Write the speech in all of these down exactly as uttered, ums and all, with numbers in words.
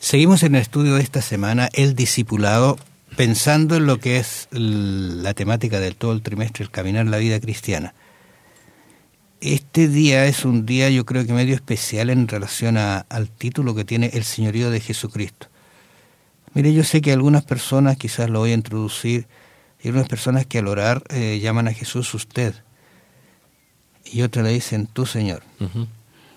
Seguimos en el estudio de esta semana, el discipulado, pensando en lo que es la temática del todo el trimestre, el caminar la vida cristiana. Este día es un día, yo creo que medio especial en relación a, al título que tiene el señorío de Jesucristo. Mire, yo sé que algunas personas, quizás lo voy a introducir, hay algunas personas que al orar eh, llaman a Jesús usted, y otras le dicen tú, Señor. Uh-huh.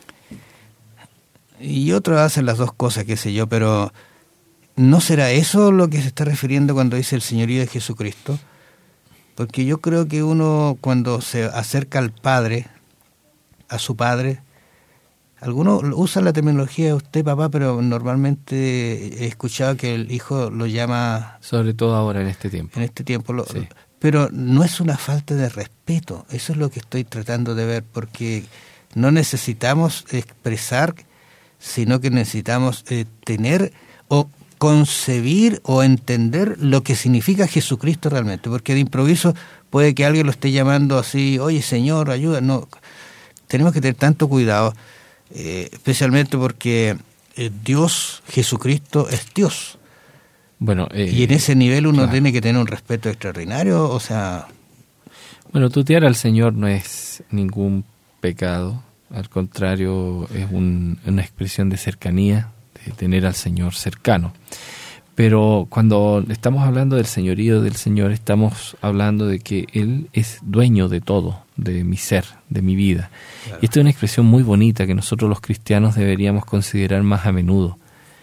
Y otros hacen las dos cosas, qué sé yo, pero ¿no será eso lo que se está refiriendo cuando dice el señorío de Jesucristo? Porque yo creo que uno cuando se acerca al Padre, a su Padre, algunos usan la terminología usted, papá, pero normalmente he escuchado que el hijo lo llama... Sobre todo ahora en este tiempo. En este tiempo. Lo, sí. Pero no es una falta de respeto, eso es lo que estoy tratando de ver, porque no necesitamos expresar, sino que necesitamos eh, tener o concebir o entender lo que significa Jesucristo realmente, porque de improviso puede que alguien lo esté llamando así, oye Señor, ayuda, no, tenemos que tener tanto cuidado, eh, especialmente porque eh, Dios, Jesucristo es Dios. Bueno, eh, y en ese nivel uno claro. tiene que tener un respeto extraordinario, o sea... Bueno, tutear al Señor no es ningún pecado, al contrario, es un, una expresión de cercanía, de tener al Señor cercano. Pero cuando estamos hablando del señorío del Señor, estamos hablando de que Él es dueño de todo, de mi ser, de mi vida. Claro. Y esta es una expresión muy bonita que nosotros los cristianos deberíamos considerar más a menudo.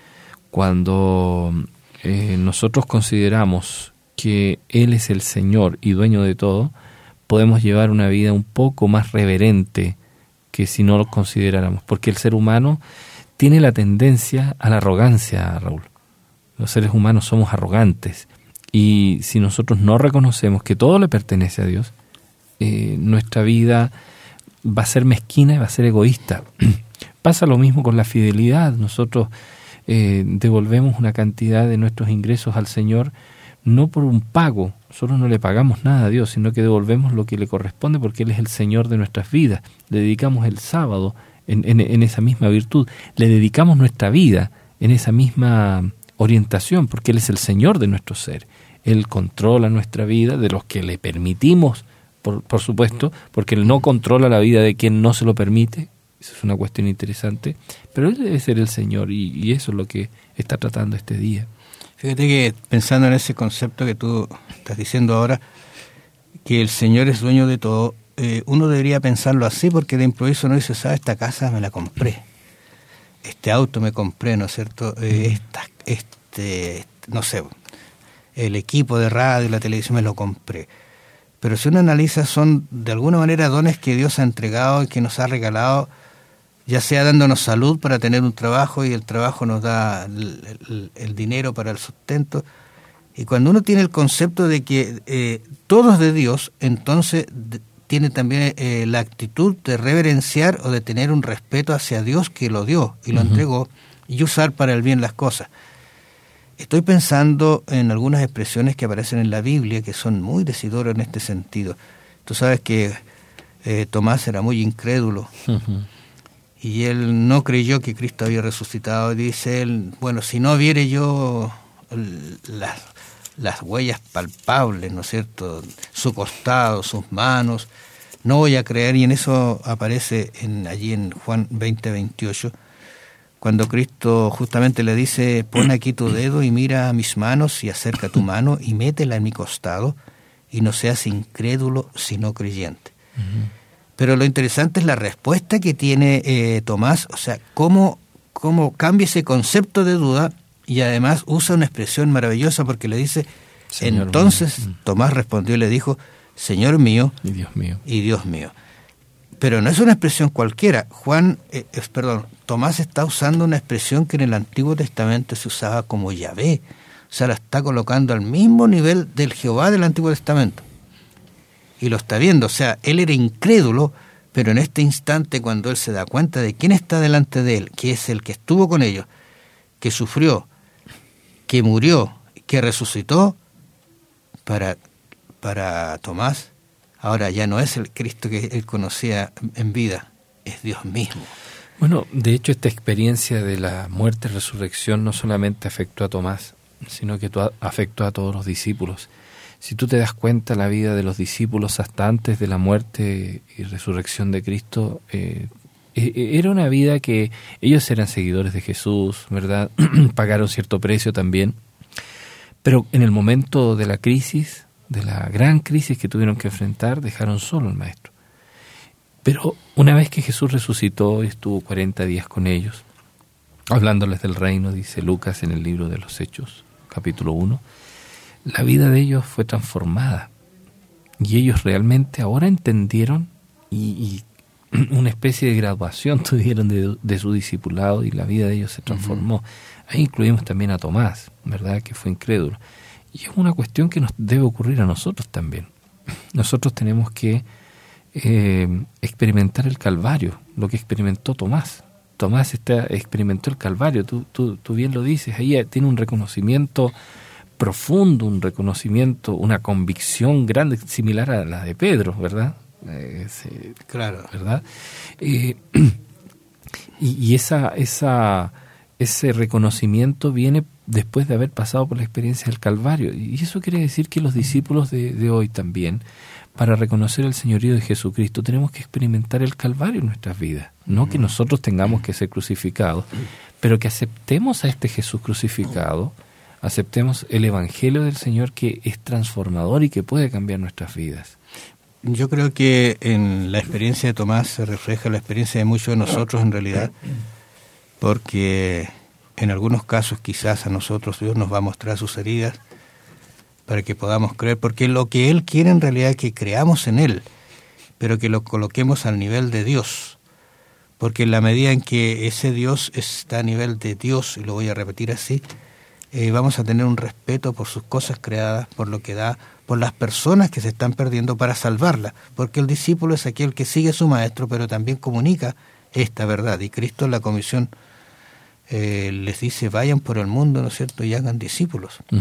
Cuando eh, nosotros consideramos que Él es el Señor y dueño de todo, podemos llevar una vida un poco más reverente que si no lo consideráramos, porque el ser humano tiene la tendencia a la arrogancia, Raúl. Los seres humanos somos arrogantes, y si nosotros no reconocemos que todo le pertenece a Dios, eh, nuestra vida va a ser mezquina y va a ser egoísta. Pasa lo mismo con la fidelidad. Nosotros eh, devolvemos una cantidad de nuestros ingresos al Señor, no por un pago, nosotros no le pagamos nada a Dios, sino que devolvemos lo que le corresponde porque Él es el Señor de nuestras vidas. Le dedicamos el sábado en, en, en esa misma virtud, le dedicamos nuestra vida en esa misma orientación porque Él es el Señor de nuestro ser. Él controla nuestra vida, de los que le permitimos, por, por supuesto, porque Él no controla la vida de quien no se lo permite. Esa es una cuestión interesante, pero Él debe ser el Señor y, y eso es lo que está tratando este día. Fíjate que pensando en ese concepto que tú estás diciendo ahora, que el Señor es dueño de todo, eh, uno debería pensarlo así, porque de improviso uno dice, ¿sabes? Esta casa me la compré, este auto me compré, ¿no es cierto? Eh, esta, este, no sé, el equipo de radio, la televisión me lo compré. Pero si uno analiza, son de alguna manera dones que Dios ha entregado y que nos ha regalado, ya sea dándonos salud para tener un trabajo y el trabajo nos da el, el, el dinero para el sustento. Y cuando uno tiene el concepto de que eh, todo es de Dios, entonces de, tiene también eh, la actitud de reverenciar o de tener un respeto hacia Dios que lo dio y lo uh-huh. entregó y usar para el bien las cosas. Estoy pensando en algunas expresiones que aparecen en la Biblia que son muy decidoras en este sentido. Tú sabes que eh, Tomás era muy incrédulo. Uh-huh. Y él no creyó que Cristo había resucitado. Dice él, bueno, si no viere yo las, las huellas palpables, ¿no es cierto?, su costado, sus manos, no voy a creer. Y en eso aparece en, allí en Juan veinte, veintiocho, cuando Cristo justamente le dice, pon aquí tu dedo y mira mis manos y acerca tu mano y métela en mi costado y no seas incrédulo sino creyente. Uh-huh. Pero lo interesante es la respuesta que tiene eh, Tomás, o sea, cómo, cómo cambia ese concepto de duda y además usa una expresión maravillosa porque le dice, Señor entonces mío. Tomás respondió y le dijo, Señor mío y Dios mío. Y Dios mío. Pero no es una expresión cualquiera. Juan, eh, es, perdón, Tomás está usando una expresión que en el Antiguo Testamento se usaba como Yahvé, o sea, la está colocando al mismo nivel del Jehová del Antiguo Testamento. Y lo está viendo, o sea, él era incrédulo, pero en este instante cuando él se da cuenta de quién está delante de él, que es el que estuvo con ellos, que sufrió, que murió, que resucitó, para, para Tomás, ahora ya no es el Cristo que él conocía en vida, es Dios mismo. Bueno, de hecho esta experiencia de la muerte y resurrección no solamente afectó a Tomás, sino que afectó a todos los discípulos. Si tú te das cuenta, la vida de los discípulos hasta antes de la muerte y resurrección de Cristo eh, era una vida que ellos eran seguidores de Jesús, ¿verdad? Pagaron cierto precio también, pero en el momento de la crisis, de la gran crisis que tuvieron que enfrentar, dejaron solo al Maestro. Pero una vez que Jesús resucitó y estuvo cuarenta días con ellos, hablándoles del reino, dice Lucas en el libro de los Hechos, capítulo uno, la vida de ellos fue transformada y ellos realmente ahora entendieron y, y una especie de graduación tuvieron de, de su discipulado y la vida de ellos se transformó. Uh-huh. Ahí incluimos también a Tomás, ¿verdad?, que fue incrédulo. Y es una cuestión que nos debe ocurrir a nosotros también. Nosotros tenemos que eh, experimentar el Calvario, lo que experimentó Tomás. Tomás está, experimentó el Calvario, tú, tú, tú bien lo dices, ahí tiene un reconocimiento profundo, un reconocimiento, una convicción grande, similar a la de Pedro, ¿verdad? Eh, sí, claro, ¿verdad? Eh, y y esa, esa, ese reconocimiento viene después de haber pasado por la experiencia del Calvario. Y eso quiere decir que los discípulos de, de hoy también, para reconocer el señorío de Jesucristo, tenemos que experimentar el Calvario en nuestras vidas. No que nosotros tengamos que ser crucificados, pero que aceptemos a este Jesús crucificado, aceptemos el Evangelio del Señor, que es transformador y que puede cambiar nuestras vidas. Yo creo que en la experiencia de Tomás se refleja la experiencia de muchos de nosotros en realidad, porque en algunos casos quizás a nosotros Dios nos va a mostrar sus heridas para que podamos creer, porque lo que Él quiere en realidad es que creamos en Él, pero que lo coloquemos al nivel de Dios, porque en la medida en que ese Dios está a nivel de Dios, y lo voy a repetir así, eh, vamos a tener un respeto por sus cosas creadas, por lo que da, por las personas que se están perdiendo para salvarlas, porque el discípulo es aquel que sigue a su maestro, pero también comunica esta verdad, y Cristo en la comisión eh, les dice, vayan por el mundo, ¿no es cierto?, y hagan discípulos. Uh-huh.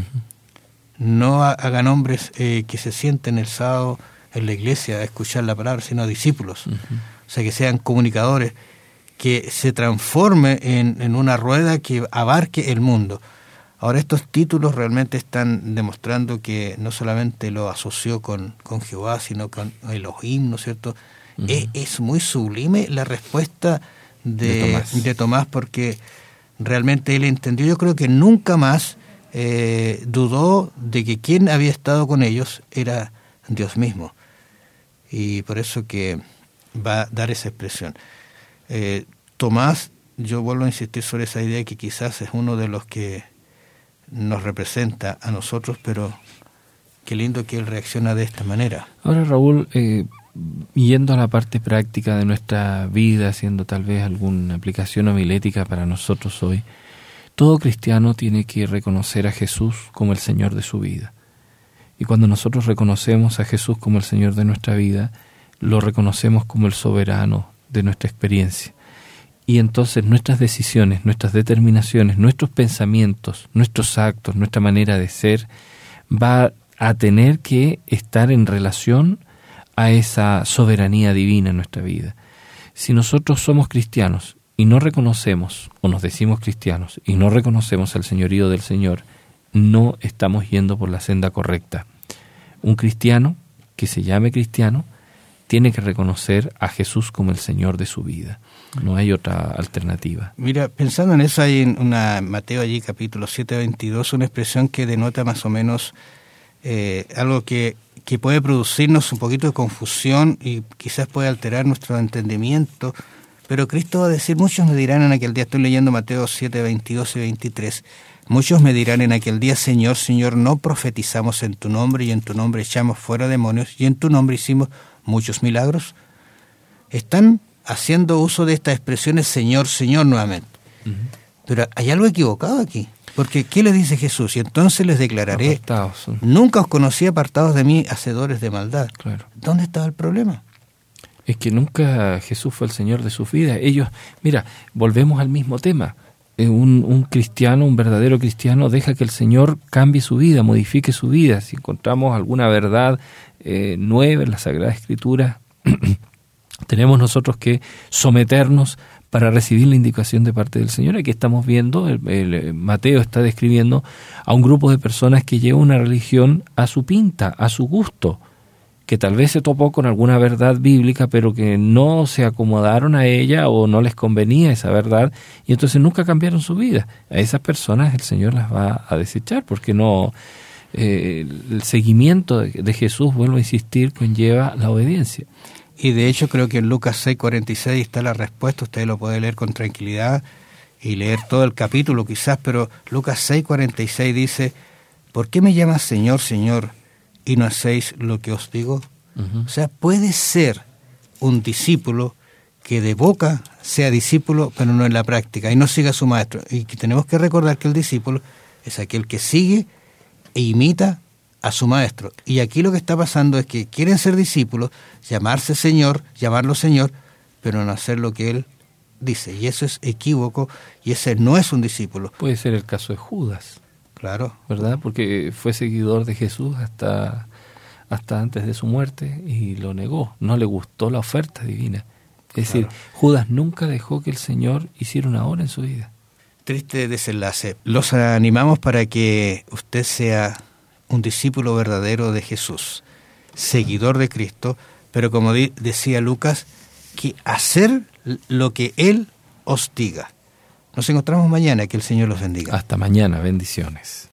No hagan hombres eh, que se sienten el sábado en la iglesia a escuchar la palabra, sino discípulos. Uh-huh. O sea, que sean comunicadores, que se transforme en, en una rueda que abarque el mundo. Ahora, estos títulos realmente están demostrando que no solamente lo asoció con, con Jehová, sino con Elohim, ¿no es cierto? Uh-huh. Es, es muy sublime la respuesta de, de, Tomás. de Tomás, porque realmente él entendió, yo creo que nunca más eh, dudó de que quien había estado con ellos era Dios mismo. Y por eso que va a dar esa expresión. Eh, Tomás, yo vuelvo a insistir sobre esa idea que quizás es uno de los que nos representa a nosotros, pero qué lindo que él reacciona de esta manera. Ahora, Raúl, eh, yendo a la parte práctica de nuestra vida, haciendo tal vez alguna aplicación homilética para nosotros hoy, todo cristiano tiene que reconocer a Jesús como el Señor de su vida. Y cuando nosotros reconocemos a Jesús como el Señor de nuestra vida, lo reconocemos como el soberano de nuestra experiencia. Y entonces nuestras decisiones, nuestras determinaciones, nuestros pensamientos, nuestros actos, nuestra manera de ser, va a tener que estar en relación a esa soberanía divina en nuestra vida. Si nosotros somos cristianos y no reconocemos, o nos decimos cristianos, y no reconocemos el señorío del Señor, no estamos yendo por la senda correcta. Un cristiano que se llame cristiano tiene que reconocer a Jesús como el Señor de su vida. No hay otra alternativa. Mira, pensando en eso, hay en una Mateo allí, capítulo siete, veintidós, una expresión que denota más o menos eh, algo que, que puede producirnos un poquito de confusión y quizás puede alterar nuestro entendimiento. Pero Cristo va a decir, muchos me dirán en aquel día, estoy leyendo Mateo siete, veintidós y veintitrés, muchos me dirán en aquel día, Señor, Señor, no profetizamos en tu nombre, y en tu nombre echamos fuera demonios, y en tu nombre hicimos muchos milagros. Están haciendo uso de estas expresiones Señor, Señor nuevamente. Uh-huh. Pero hay algo equivocado aquí, porque ¿qué les dice Jesús? Y entonces les declararé, apartados, ¿eh? Nunca os conocí, apartados de mí, hacedores de maldad. Claro. ¿Dónde estaba el problema? Es que nunca Jesús fue el Señor de sus vidas. Ellos, mira, volvemos al mismo tema. Un, un cristiano, un verdadero cristiano, deja que el Señor cambie su vida, modifique su vida. Si encontramos alguna verdad eh, nueva en la Sagrada Escritura, tenemos nosotros que someternos para recibir la indicación de parte del Señor. Aquí estamos viendo, el, el, Mateo está describiendo a un grupo de personas que llevan una religión a su pinta, a su gusto, que tal vez se topó con alguna verdad bíblica, pero que no se acomodaron a ella o no les convenía esa verdad, y entonces nunca cambiaron su vida. A esas personas el Señor las va a desechar, porque no eh, el seguimiento de, de Jesús, vuelvo a insistir, conlleva la obediencia. Y de hecho creo que en Lucas seis cuarenta y seis está la respuesta, usted lo puede leer con tranquilidad y leer todo el capítulo quizás, pero Lucas seis cuarenta y seis dice, ¿por qué me llamas Señor, Señor, y no hacéis lo que os digo? Uh-huh. O sea, puede ser un discípulo que de boca sea discípulo, pero no en la práctica, y no siga a su maestro. Y que tenemos que recordar que el discípulo es aquel que sigue e imita a su maestro. Y aquí lo que está pasando es que quieren ser discípulos, llamarse Señor, llamarlo Señor, pero no hacer lo que Él dice. Y eso es equívoco, y ese no es un discípulo. Puede ser el caso de Judas. Claro. ¿Verdad? Porque fue seguidor de Jesús hasta, hasta antes de su muerte y lo negó. No le gustó la oferta divina. Es claro. decir, Judas nunca dejó que el Señor hiciera una obra en su vida. Triste desenlace. Los animamos para que usted sea un discípulo verdadero de Jesús, seguidor de Cristo, pero como di- decía Lucas, que hacer lo que Él os diga. Nos encontramos mañana, que el Señor los bendiga. Hasta mañana, bendiciones.